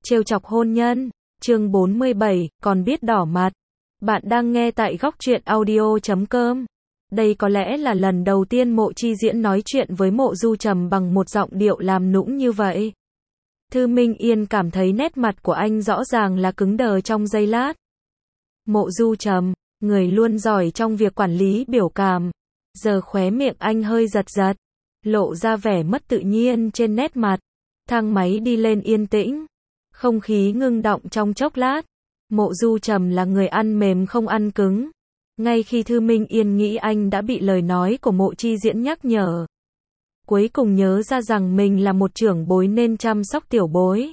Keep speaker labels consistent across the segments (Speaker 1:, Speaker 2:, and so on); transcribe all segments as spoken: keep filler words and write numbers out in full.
Speaker 1: Trêu chọc hôn nhân, chương bốn mươi bảy, còn biết đỏ mặt. Bạn đang nghe tại góc truyện audio chấm com. Đây có lẽ là lần đầu tiên Mộ Chi Diễn nói chuyện với Mộ Du Trầm bằng một giọng điệu làm nũng như vậy. Thư Minh Yên cảm thấy nét mặt của anh rõ ràng là cứng đờ trong giây lát. Mộ Du Trầm, người luôn giỏi trong việc quản lý biểu cảm, giờ khóe miệng anh hơi giật giật, lộ ra vẻ mất tự nhiên trên nét mặt. Thang máy đi lên yên tĩnh, không khí ngưng động trong chốc lát. Mộ Du Trầm là người ăn mềm không ăn cứng. Ngay khi Thư Minh Yên nghĩ anh đã bị lời nói của Mộ Chi Diễn nhắc nhở, cuối cùng nhớ ra rằng mình là một trưởng bối nên chăm sóc tiểu bối.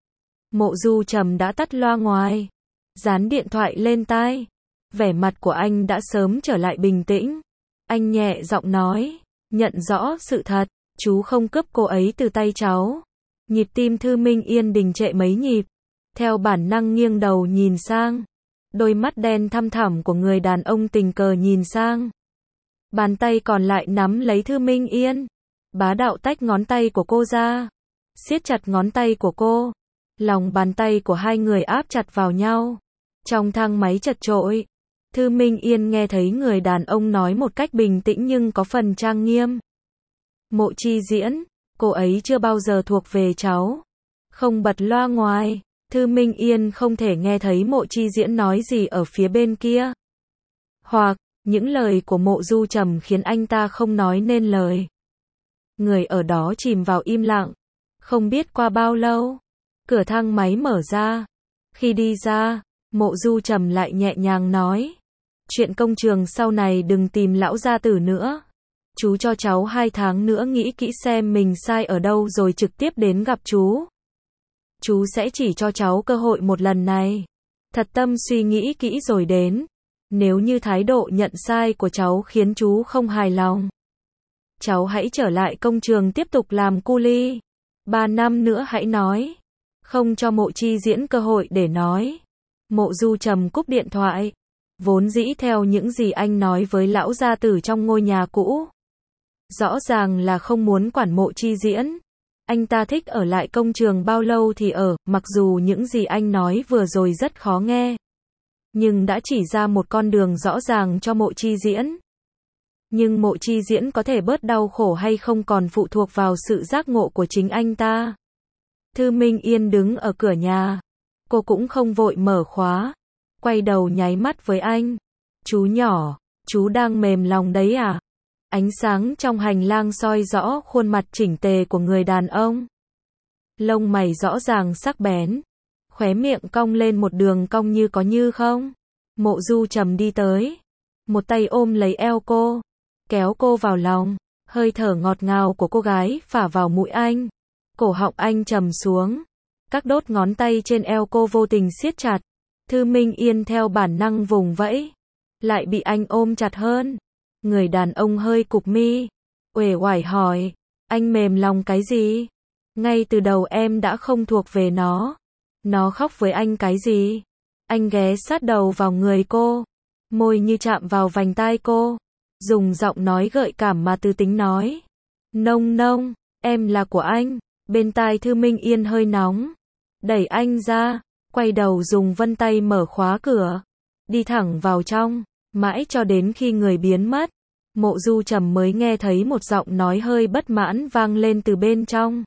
Speaker 1: Mộ Du Trầm đã tắt loa ngoài, dán điện thoại lên tai. Vẻ mặt của anh đã sớm trở lại bình tĩnh. Anh nhẹ giọng nói, nhận rõ sự thật, chú không cướp cô ấy từ tay cháu. Nhịp tim Thư Minh Yên đình trệ mấy nhịp, theo bản năng nghiêng đầu nhìn sang. Đôi mắt đen thăm thẳm của người đàn ông tình cờ nhìn sang. Bàn tay còn lại nắm lấy Thư Minh Yên, bá đạo tách ngón tay của cô ra, siết chặt ngón tay của cô. Lòng bàn tay của hai người áp chặt vào nhau. Trong thang máy chật chội, Thư Minh Yên nghe thấy người đàn ông nói một cách bình tĩnh nhưng có phần trang nghiêm. Mộ Chi Diễn, cô ấy chưa bao giờ thuộc về cháu. Không bật loa ngoài, Thư Minh Yên không thể nghe thấy Mộ Chi Diễn nói gì ở phía bên kia. Hoặc, những lời của Mộ Du Trầm khiến anh ta không nói nên lời. Người ở đó chìm vào im lặng. Không biết qua bao lâu, cửa thang máy mở ra. Khi đi ra, Mộ Du Trầm lại nhẹ nhàng nói, chuyện công trường sau này đừng tìm lão gia tử nữa. Chú cho cháu hai tháng nữa nghĩ kỹ xem mình sai ở đâu rồi trực tiếp đến gặp chú. Chú sẽ chỉ cho cháu cơ hội một lần này. Thật tâm suy nghĩ kỹ rồi đến. Nếu như thái độ nhận sai của cháu khiến chú không hài lòng, cháu hãy trở lại công trường tiếp tục làm cu li. Ba năm nữa hãy nói. Không cho Mộ Chi Diễn cơ hội để nói, Mộ Du Trầm cúp điện thoại. Vốn dĩ theo những gì anh nói với lão gia tử trong ngôi nhà cũ, rõ ràng là không muốn quản Mộ Chi Diễn. Anh ta thích ở lại công trường bao lâu thì ở, mặc dù những gì anh nói vừa rồi rất khó nghe, nhưng đã chỉ ra một con đường rõ ràng cho Mộ Chi Diễn. Nhưng Mộ Chi Diễn có thể bớt đau khổ hay không còn phụ thuộc vào sự giác ngộ của chính anh ta. Thư Minh Yên đứng ở cửa nhà. Cô cũng không vội mở khóa. Quay đầu nháy mắt với anh. Chú nhỏ, chú đang mềm lòng đấy à? Ánh sáng trong hành lang soi rõ khuôn mặt chỉnh tề của người đàn ông. Lông mày rõ ràng sắc bén. Khóe miệng cong lên một đường cong như có như không. Mộ Du Trầm đi tới. Một tay ôm lấy eo cô, kéo cô vào lòng. Hơi thở ngọt ngào của cô gái phả vào mũi anh. Cổ họng anh trầm xuống. Các đốt ngón tay trên eo cô vô tình siết chặt. Thư Minh Yên theo bản năng vùng vẫy, lại bị anh ôm chặt hơn. Người đàn ông hơi cụp mi, uể oải hỏi, anh mềm lòng cái gì? Ngay từ đầu em đã không thuộc về nó. Nó khóc với anh cái gì? Anh ghé sát đầu vào người cô, môi như chạm vào vành tai cô, dùng giọng nói gợi cảm mà tư tính nói, nông nông, em là của anh. Bên tai Thư Minh Yên hơi nóng, đẩy anh ra, quay đầu dùng vân tay mở khóa cửa, đi thẳng vào trong. Mãi cho đến khi người biến mất, Mộ Du Trầm mới nghe thấy một giọng nói hơi bất mãn vang lên từ bên trong.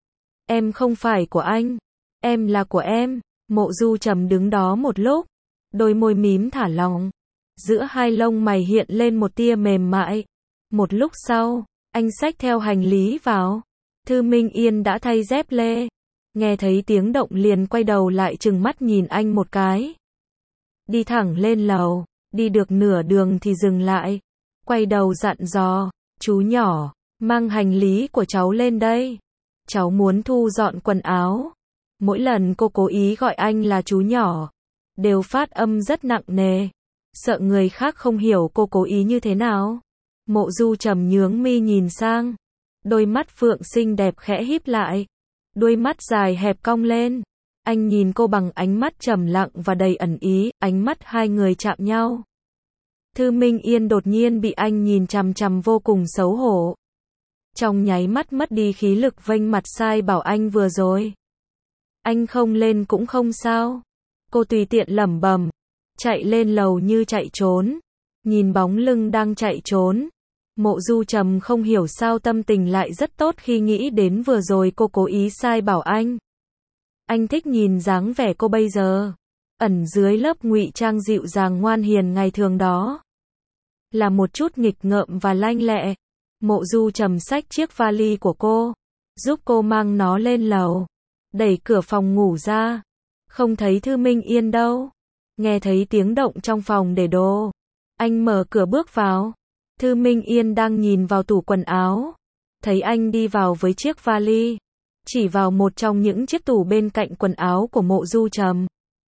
Speaker 1: Em không phải của anh, em là của em. Mộ Du Trầm đứng đó một lúc, đôi môi mím thả lỏng, giữa hai lông mày hiện lên một tia mềm mại. Một lúc sau, anh xách theo hành lý vào. Thư Minh Yên đã thay dép lê, nghe thấy tiếng động liền quay đầu lại trừng mắt nhìn anh một cái. Đi thẳng lên lầu, đi được nửa đường thì dừng lại, quay đầu dặn dò, chú nhỏ, mang hành lý của cháu lên đây. Cháu muốn thu dọn quần áo. Mỗi lần cô cố ý gọi anh là chú nhỏ, đều phát âm rất nặng nề, sợ người khác không hiểu cô cố ý như thế nào. Mộ Du Trầm nhướng mi nhìn sang, đôi mắt phượng xinh đẹp khẽ híp lại, đuôi mắt dài hẹp cong lên. Anh nhìn cô bằng ánh mắt trầm lặng và đầy ẩn ý, ánh mắt hai người chạm nhau. Thư Minh Yên đột nhiên bị anh nhìn chằm chằm vô cùng xấu hổ. Trong nháy mắt mất đi khí lực vênh mặt sai bảo anh vừa rồi. Anh không lên cũng không sao. Cô tùy tiện lẩm bẩm, chạy lên lầu như chạy trốn. Nhìn bóng lưng đang chạy trốn, Mộ Du Trầm không hiểu sao tâm tình lại rất tốt khi nghĩ đến vừa rồi cô cố ý sai bảo anh. Anh thích nhìn dáng vẻ cô bây giờ, ẩn dưới lớp ngụy trang dịu dàng ngoan hiền ngày thường đó, là một chút nghịch ngợm và lanh lẹ. Mộ Du Trầm xách chiếc vali của cô, giúp cô mang nó lên lầu, đẩy cửa phòng ngủ ra, không thấy Thư Minh Yên đâu. Nghe thấy tiếng động trong phòng để đồ, anh mở cửa bước vào. Thư Minh Yên đang nhìn vào tủ quần áo, thấy anh đi vào với chiếc vali, chỉ vào một trong những chiếc tủ bên cạnh quần áo của Mộ Du Trầm.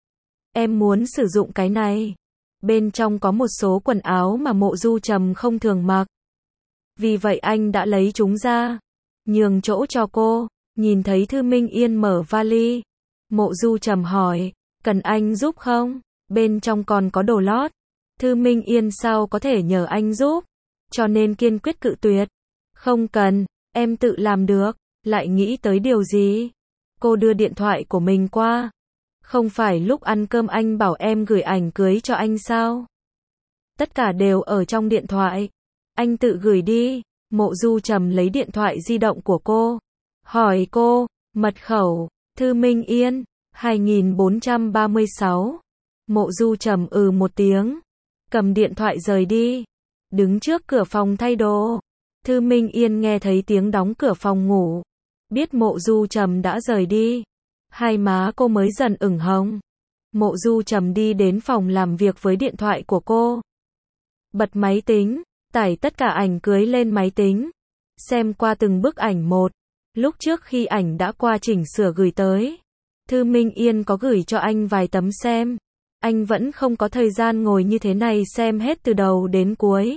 Speaker 1: Em muốn sử dụng cái này. Bên trong có một số quần áo mà Mộ Du Trầm không thường mặc. Vì vậy anh đã lấy chúng ra, nhường chỗ cho cô. Nhìn thấy Thư Minh Yên mở vali, Mộ Du Trầm hỏi, cần anh giúp không? Bên trong còn có đồ lót. Thư Minh Yên sao có thể nhờ anh giúp, cho nên kiên quyết cự tuyệt. Không cần, em tự làm được. Lại nghĩ tới điều gì? Cô đưa điện thoại của mình qua. Không phải lúc ăn cơm anh bảo em gửi ảnh cưới cho anh sao? Tất cả đều ở trong điện thoại. Anh tự gửi đi. Mộ Du Trầm lấy điện thoại di động của cô, hỏi cô, mật khẩu, Thư Minh Yên, hai nghìn bốn trăm ba mươi sáu. Mộ Du Trầm ừ một tiếng, cầm điện thoại rời đi, đứng trước cửa phòng thay đồ. Thư Minh Yên nghe thấy tiếng đóng cửa phòng ngủ, biết Mộ Du Trầm đã rời đi, hai má cô mới dần ửng hồng. Mộ Du Trầm đi đến phòng làm việc với điện thoại của cô, bật máy tính, tải tất cả ảnh cưới lên máy tính, xem qua từng bức ảnh một. Lúc trước khi ảnh đã qua chỉnh sửa gửi tới, Thư Minh Yên có gửi cho anh vài tấm xem. Anh vẫn không có thời gian ngồi như thế này xem hết từ đầu đến cuối.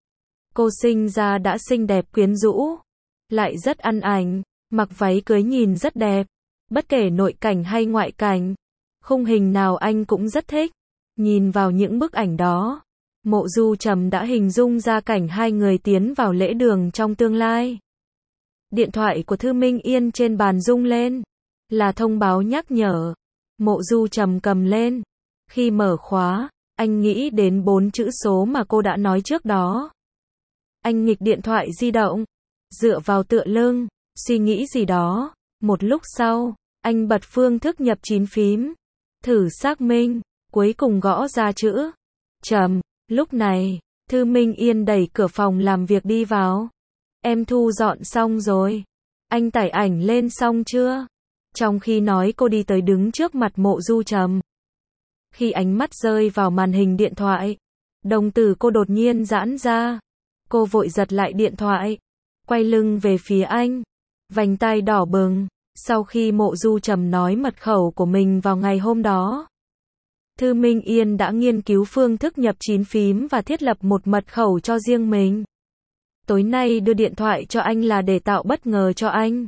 Speaker 1: Cô sinh ra đã xinh đẹp quyến rũ, lại rất ăn ảnh, mặc váy cưới nhìn rất đẹp, bất kể nội cảnh hay ngoại cảnh, khung hình nào anh cũng rất thích. Nhìn vào những bức ảnh đó, Mộ Du Trầm đã hình dung ra cảnh hai người tiến vào lễ đường trong tương lai. Điện thoại của Thư Minh Yên trên bàn rung lên, là thông báo nhắc nhở. Mộ Du Trầm cầm lên, khi mở khóa, anh nghĩ đến bốn chữ số mà cô đã nói trước đó. Anh nghịch điện thoại di động, dựa vào tựa lưng, suy nghĩ gì đó. Một lúc sau, anh bật phương thức nhập chín phím, thử xác minh, cuối cùng gõ ra chữ Trầm. Lúc này, Thư Minh Yên đẩy cửa phòng làm việc đi vào. Em thu dọn xong rồi. Anh tải ảnh lên xong chưa? Trong khi nói cô đi tới đứng trước mặt Mộ Du Trầm. Khi ánh mắt rơi vào màn hình điện thoại, đồng tử cô đột nhiên giãn ra. Cô vội giật lại điện thoại, quay lưng về phía anh, vành tai đỏ bừng. Sau khi Mộ Du Trầm nói mật khẩu của mình vào ngày hôm đó, Thư Minh Yên đã nghiên cứu phương thức nhập chín phím và thiết lập một mật khẩu cho riêng mình. Tối nay đưa điện thoại cho anh là để tạo bất ngờ cho anh.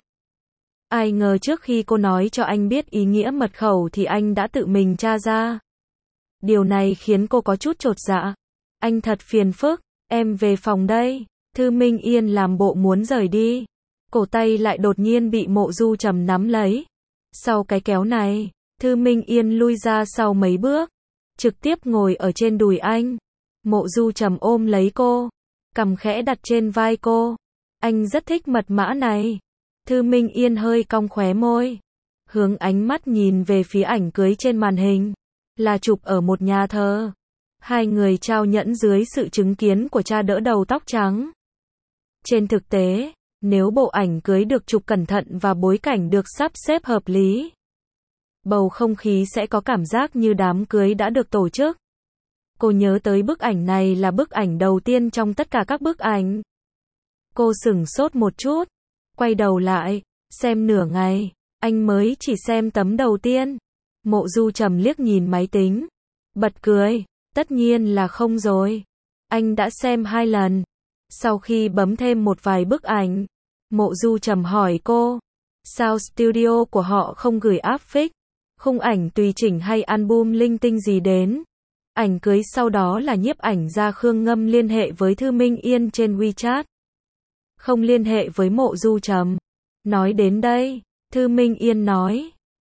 Speaker 1: Ai ngờ trước khi cô nói cho anh biết ý nghĩa mật khẩu thì anh đã tự mình tra ra. Điều này khiến cô có chút chột dạ. Anh thật phiền phức, em về phòng đây. Thư Minh Yên làm bộ muốn rời đi, cổ tay lại đột nhiên bị Mộ Du Trầm nắm lấy. Sau cái kéo này, Thư Minh Yên lui ra sau mấy bước, trực tiếp ngồi ở trên đùi anh. Mộ Du Trầm ôm lấy cô, cằm khẽ đặt trên vai cô. Anh rất thích mật mã này. Thư Minh Yên hơi cong khóe môi, hướng ánh mắt nhìn về phía ảnh cưới trên màn hình, là chụp ở một nhà thờ. Hai người trao nhẫn dưới sự chứng kiến của cha đỡ đầu tóc trắng. Trên thực tế, nếu bộ ảnh cưới được chụp cẩn thận và bối cảnh được sắp xếp hợp lý, bầu không khí sẽ có cảm giác như đám cưới đã được tổ chức. Cô nhớ tới bức ảnh này là bức ảnh đầu tiên trong tất cả các bức ảnh. Cô sửng sốt một chút, quay đầu lại, xem nửa ngày, anh mới chỉ xem tấm đầu tiên. Mộ Du Trầm liếc nhìn máy tính, bật cười, tất nhiên là không rồi. Anh đã xem hai lần. Sau khi bấm thêm một vài bức ảnh, Mộ Du Trầm hỏi cô, sao studio của họ không gửi áp phích, khung ảnh tùy chỉnh hay album linh tinh gì đến? Ảnh cưới sau đó là nhiếp ảnh gia Khương Ngâm liên hệ với Thư Minh Yên trên WeChat, không liên hệ với Mộ Du Trầm. Nói đến đây, Thư Minh Yên nói,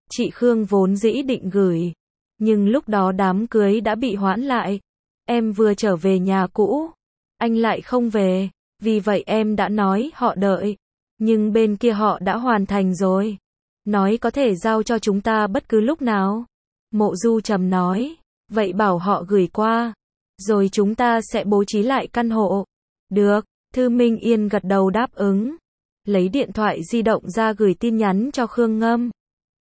Speaker 1: Chị Khương vốn dĩ định gửi, nhưng lúc đó đám cưới đã bị hoãn lại. Em vừa trở về nhà cũ, anh lại không về, vì vậy em đã nói họ đợi. Nhưng bên kia họ đã hoàn thành rồi. Nói có thể giao cho chúng ta bất cứ lúc nào. Mộ Du Trầm nói, vậy bảo họ gửi qua, rồi chúng ta sẽ bố trí lại căn hộ. Được, Thư Minh Yên gật đầu đáp ứng. Lấy điện thoại di động ra gửi tin nhắn cho Khương Ngâm.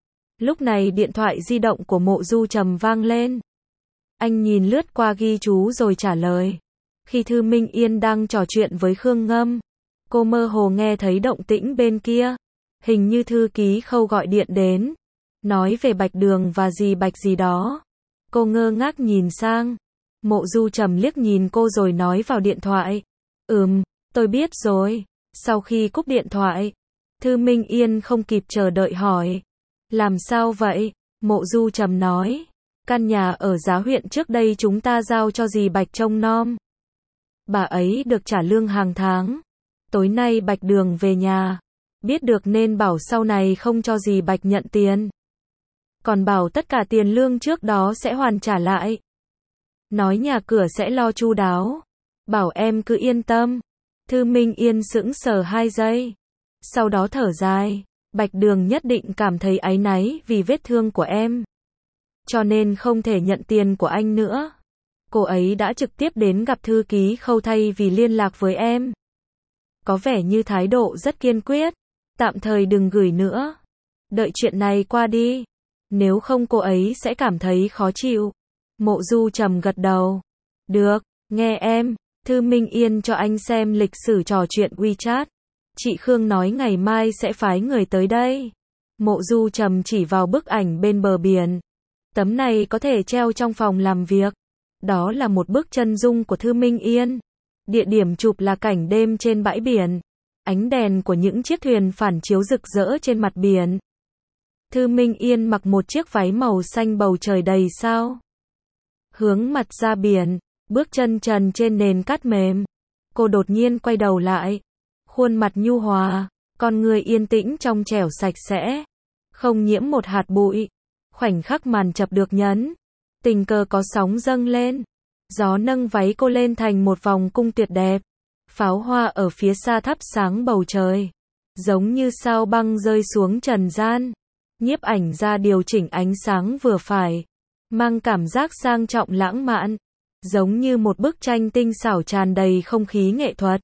Speaker 1: Lúc này điện thoại di động của Mộ Du Trầm vang lên. Anh nhìn lướt qua ghi chú rồi trả lời. Khi Thư Minh Yên đang trò chuyện với Khương Ngâm, cô mơ hồ nghe thấy động tĩnh bên kia. Hình như thư ký Khâu gọi điện đến, nói về Bạch Đường và dì Bạch gì đó. Cô ngơ ngác nhìn sang. Mộ Du Trầm liếc nhìn cô rồi nói vào điện thoại. Ừm, tôi biết rồi. Sau khi cúp điện thoại, Thư Minh Yên không kịp chờ đợi hỏi. Làm sao vậy? Mộ Du Trầm nói. Căn nhà ở Giá huyện trước đây chúng ta giao cho dì Bạch trông nom. Bà ấy được trả lương hàng tháng. Tối nay Bạch Đường về nhà. Biết được nên bảo sau này không cho dì Bạch nhận tiền. Còn bảo tất cả tiền lương trước đó sẽ hoàn trả lại. Nói nhà cửa sẽ lo chu đáo. Bảo em cứ yên tâm. Thư Minh Yên sững sờ hai giây. Sau đó thở dài. Bạch Đường nhất định cảm thấy áy náy vì vết thương của em. Cho nên không thể nhận tiền của anh nữa. Cô ấy đã trực tiếp đến gặp thư ký Khâu thay vì liên lạc với em. Có vẻ như thái độ rất kiên quyết. Tạm thời đừng gửi nữa. Đợi chuyện này qua đi. Nếu không cô ấy sẽ cảm thấy khó chịu. Mộ Du Trầm gật đầu. Được, nghe em. Thư Minh Yên cho anh xem lịch sử trò chuyện WeChat. Chị Khương nói ngày mai sẽ phái người tới đây. Mộ Du Trầm chỉ vào bức ảnh bên bờ biển. Tấm này có thể treo trong phòng làm việc. Đó là một bức chân dung của Thư Minh Yên. Địa điểm chụp là cảnh đêm trên bãi biển. Ánh đèn của những chiếc thuyền phản chiếu rực rỡ trên mặt biển. Thư Minh Yên mặc một chiếc váy màu xanh bầu trời đầy sao. Hướng mặt ra biển, bước chân trần trên nền cát mềm. Cô đột nhiên quay đầu lại. Khuôn mặt nhu hòa, con người yên tĩnh trong trẻo sạch sẽ. Không nhiễm một hạt bụi. Khoảnh khắc màn chập được nhấn. Tình cờ có sóng dâng lên. Gió nâng váy cô lên thành một vòng cung tuyệt đẹp. Pháo hoa ở phía xa thắp sáng bầu trời. Giống như sao băng rơi xuống trần gian. Nhiếp ảnh ra điều chỉnh ánh sáng vừa phải. Mang cảm giác sang trọng lãng mạn. Giống như một bức tranh tinh xảo tràn đầy không khí nghệ thuật.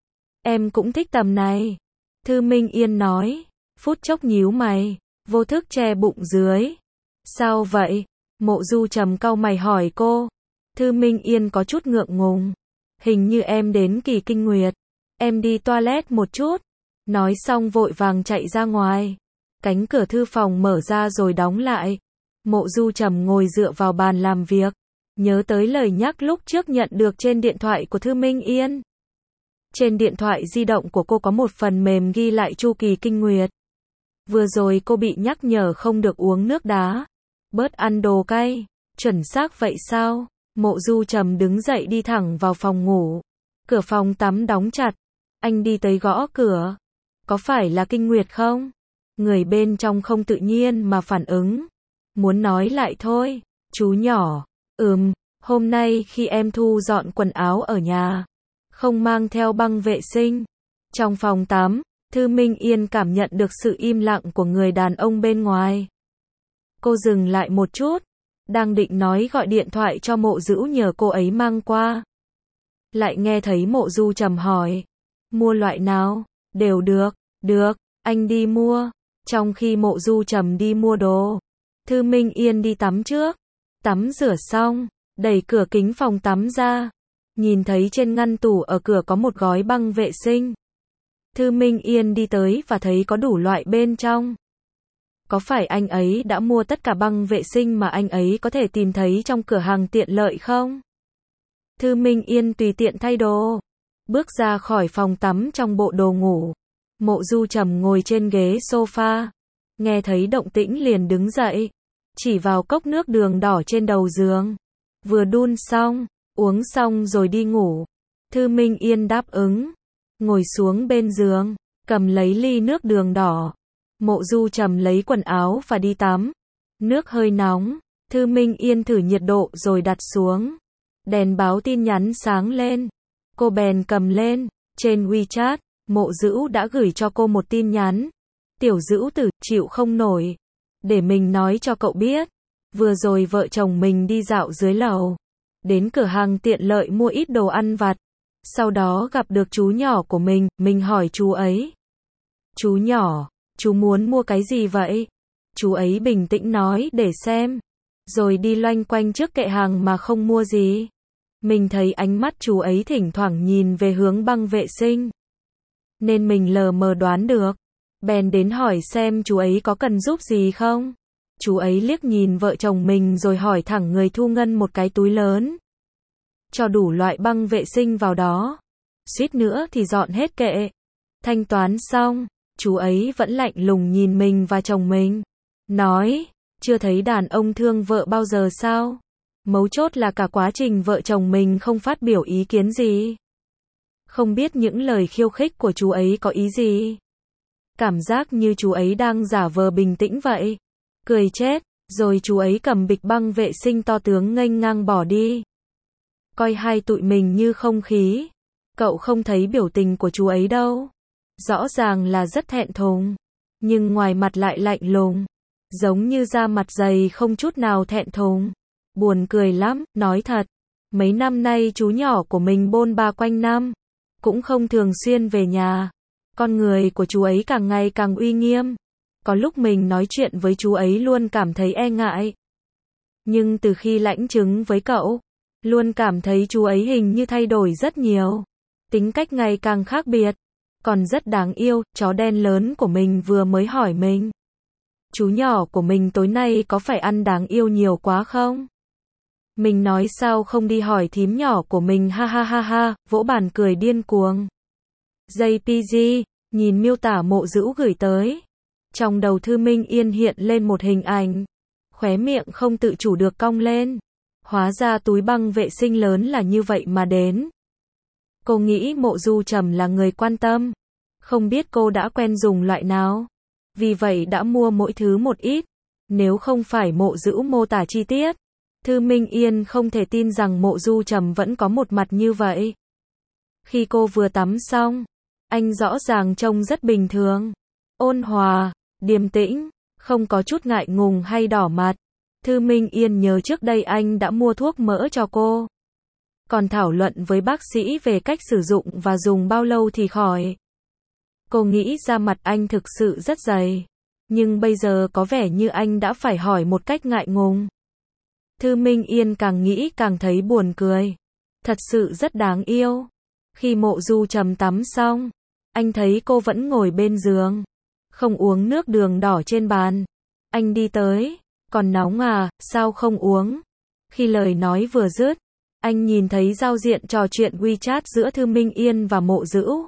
Speaker 1: Em cũng thích tầm này. Thư Minh Yên nói. Phút chốc nhíu mày. Vô thức che bụng dưới. Sao vậy? Mộ Du Trầm cau mày hỏi cô. Thư Minh Yên có chút ngượng ngùng. Hình như em đến kỳ kinh nguyệt. Em đi toilet một chút. Nói xong vội vàng chạy ra ngoài. Cánh cửa thư phòng mở ra rồi đóng lại. Mộ Du Trầm ngồi dựa vào bàn làm việc. Nhớ tới lời nhắc lúc trước nhận được trên điện thoại của Thư Minh Yên. Trên điện thoại di động của cô có một phần mềm ghi lại chu kỳ kinh nguyệt. Vừa rồi cô bị nhắc nhở không được uống nước đá. Bớt ăn đồ cay. Chuẩn xác vậy sao? Mộ Du Trầm đứng dậy đi thẳng vào phòng ngủ. Cửa phòng tắm đóng chặt. Anh đi tới gõ cửa. Có phải là kinh nguyệt không? Người bên trong không tự nhiên mà phản ứng. Muốn nói lại thôi. Chú nhỏ. Ừm, hôm nay khi em thu dọn quần áo ở nhà. Không mang theo băng vệ sinh. Trong phòng tắm, Thư Minh Yên cảm nhận được sự im lặng của người đàn ông bên ngoài. Cô dừng lại một chút. Đang định nói gọi điện thoại cho Mộ Dữu nhờ cô ấy mang qua. Lại nghe thấy Mộ Du Trầm hỏi. Mua loại nào? Đều được. Được, anh đi mua. Trong khi Mộ Du Trầm đi mua đồ, Thư Minh Yên đi tắm trước. Tắm rửa xong, đẩy cửa kính phòng tắm ra. Nhìn thấy trên ngăn tủ ở cửa có một gói băng vệ sinh. Thư Minh Yên đi tới và thấy có đủ loại bên trong. Có phải anh ấy đã mua tất cả băng vệ sinh mà anh ấy có thể tìm thấy trong cửa hàng tiện lợi không? Thư Minh Yên tùy tiện thay đồ. Bước ra khỏi phòng tắm trong bộ đồ ngủ. Mộ Du Trầm ngồi trên ghế sofa. Nghe thấy động tĩnh liền đứng dậy. Chỉ vào cốc nước đường đỏ trên đầu giường. Vừa đun xong, uống xong rồi đi ngủ. Thư Minh Yên đáp ứng. Ngồi xuống bên giường, cầm lấy ly nước đường đỏ. Mộ Du Trầm lấy quần áo và đi tắm. Nước hơi nóng, Thư Minh Yên thử nhiệt độ rồi đặt xuống. Đèn báo tin nhắn sáng lên. Cô bèn cầm lên, trên WeChat, Mộ Dữu đã gửi cho cô một tin nhắn. Tiểu Dữu Tử, chịu không nổi. Để mình nói cho cậu biết. Vừa rồi vợ chồng mình đi dạo dưới lầu. Đến cửa hàng tiện lợi mua ít đồ ăn vặt. Sau đó gặp được chú nhỏ của mình, mình hỏi chú ấy. Chú nhỏ, chú muốn mua cái gì vậy? Chú ấy bình tĩnh nói để xem. Rồi đi loanh quanh trước kệ hàng mà không mua gì. Mình thấy ánh mắt chú ấy thỉnh thoảng nhìn về hướng băng vệ sinh. Nên mình lờ mờ đoán được. Bèn đến hỏi xem chú ấy có cần giúp gì không? Chú ấy liếc nhìn vợ chồng mình rồi hỏi thẳng người thu ngân một cái túi lớn. Cho đủ loại băng vệ sinh vào đó. Suýt nữa thì dọn hết kệ. Thanh toán xong, chú ấy vẫn lạnh lùng nhìn mình và chồng mình. Nói, chưa thấy đàn ông thương vợ bao giờ sao? Mấu chốt là cả quá trình vợ chồng mình không phát biểu ý kiến gì. Không biết những lời khiêu khích của chú ấy có ý gì. Cảm giác như chú ấy đang giả vờ bình tĩnh vậy. Cười chết, rồi chú ấy cầm bịch băng vệ sinh to tướng nghênh ngang bỏ đi. Coi hai tụi mình như không khí. Cậu không thấy biểu tình của chú ấy đâu. Rõ ràng là rất thẹn thùng. Nhưng ngoài mặt lại lạnh lùng. Giống như da mặt dày không chút nào thẹn thùng. Buồn cười lắm, nói thật. Mấy năm nay chú nhỏ của mình bôn ba quanh năm. Cũng không thường xuyên về nhà. Con người của chú ấy càng ngày càng uy nghiêm. Có lúc mình nói chuyện với chú ấy luôn cảm thấy e ngại. Nhưng từ khi lãnh chứng với cậu, luôn cảm thấy chú ấy hình như thay đổi rất nhiều. Tính cách ngày càng khác biệt. Còn rất đáng yêu, chó đen lớn của mình vừa mới hỏi mình. Chú nhỏ của mình tối nay có phải ăn đáng yêu nhiều quá không? Mình nói sao không đi hỏi thím nhỏ của mình ha ha ha ha, vỗ bàn cười điên cuồng. gi pê giê, nhìn miêu tả Mộ Dữu gửi tới. Trong đầu Thư Minh Yên hiện lên một hình ảnh. Khóe miệng không tự chủ được cong lên. Hóa ra túi băng vệ sinh lớn là như vậy mà đến. Cô nghĩ Mộ Du Trầm là người quan tâm. Không biết cô đã quen dùng loại nào. Vì vậy đã mua mỗi thứ một ít. Nếu không phải Mộ Dữu mô tả chi tiết, Thư Minh Yên không thể tin rằng Mộ Du Trầm vẫn có một mặt như vậy. Khi cô vừa tắm xong, anh rõ ràng trông rất bình thường. Ôn hòa, điềm tĩnh, không có chút ngại ngùng hay đỏ mặt. Thư Minh Yên nhớ trước đây anh đã mua thuốc mỡ cho cô. Còn thảo luận với bác sĩ về cách sử dụng và dùng bao lâu thì khỏi. Cô nghĩ da mặt anh thực sự rất dày. Nhưng bây giờ có vẻ như anh đã phải hỏi một cách ngại ngùng. Thư Minh Yên càng nghĩ càng thấy buồn cười. Thật sự rất đáng yêu. Khi Mộ Du Trầm tắm xong, anh thấy cô vẫn ngồi bên giường. Không uống nước đường đỏ trên bàn. Anh đi tới. Còn nóng à, sao không uống? Khi lời nói vừa dứt, anh nhìn thấy giao diện trò chuyện WeChat giữa Thư Minh Yên và Mộ Dữu.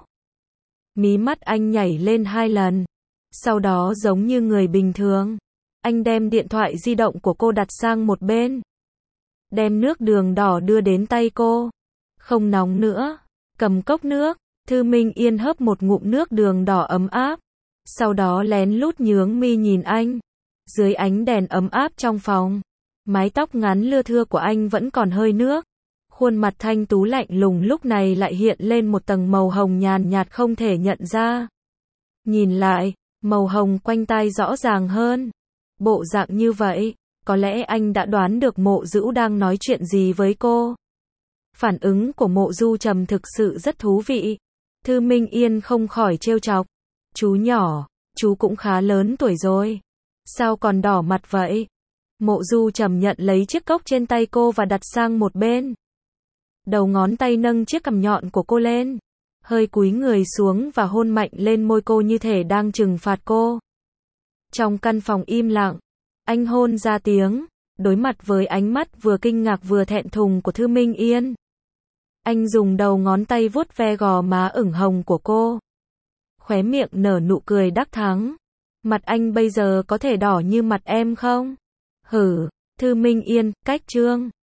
Speaker 1: Mí mắt anh nhảy lên hai lần. Sau đó giống như người bình thường, anh đem điện thoại di động của cô đặt sang một bên. Đem nước đường đỏ đưa đến tay cô. Không nóng nữa. Cầm cốc nước. Thư Minh Yên hớp một ngụm nước đường đỏ ấm áp. Sau đó lén lút nhướng mi nhìn anh. Dưới ánh đèn ấm áp trong phòng, mái tóc ngắn lưa thưa của anh vẫn còn hơi nước. Khuôn mặt thanh tú lạnh lùng lúc này lại hiện lên một tầng màu hồng nhàn nhạt không thể nhận ra. Nhìn lại, màu hồng quanh tai rõ ràng hơn. Bộ dạng như vậy, có lẽ anh đã đoán được Mộ Dữu đang nói chuyện gì với cô. Phản ứng của Mộ Du Trầm thực sự rất thú vị. Thư Minh Yên không khỏi trêu chọc. Chú nhỏ, chú cũng khá lớn tuổi rồi. Sao còn đỏ mặt vậy? Mộ Du Trầm nhận lấy chiếc cốc trên tay cô và đặt sang một bên. Đầu ngón tay nâng chiếc cằm nhọn của cô lên. Hơi cúi người xuống và hôn mạnh lên môi cô như thể đang trừng phạt cô. Trong căn phòng im lặng, anh hôn ra tiếng, đối mặt với ánh mắt vừa kinh ngạc vừa thẹn thùng của Thư Minh Yên. Anh dùng đầu ngón tay vuốt ve gò má ửng hồng của cô. Khóe miệng nở nụ cười đắc thắng. Mặt anh bây giờ có thể đỏ như mặt em không? Hử, Thư Minh Yên, cách trương.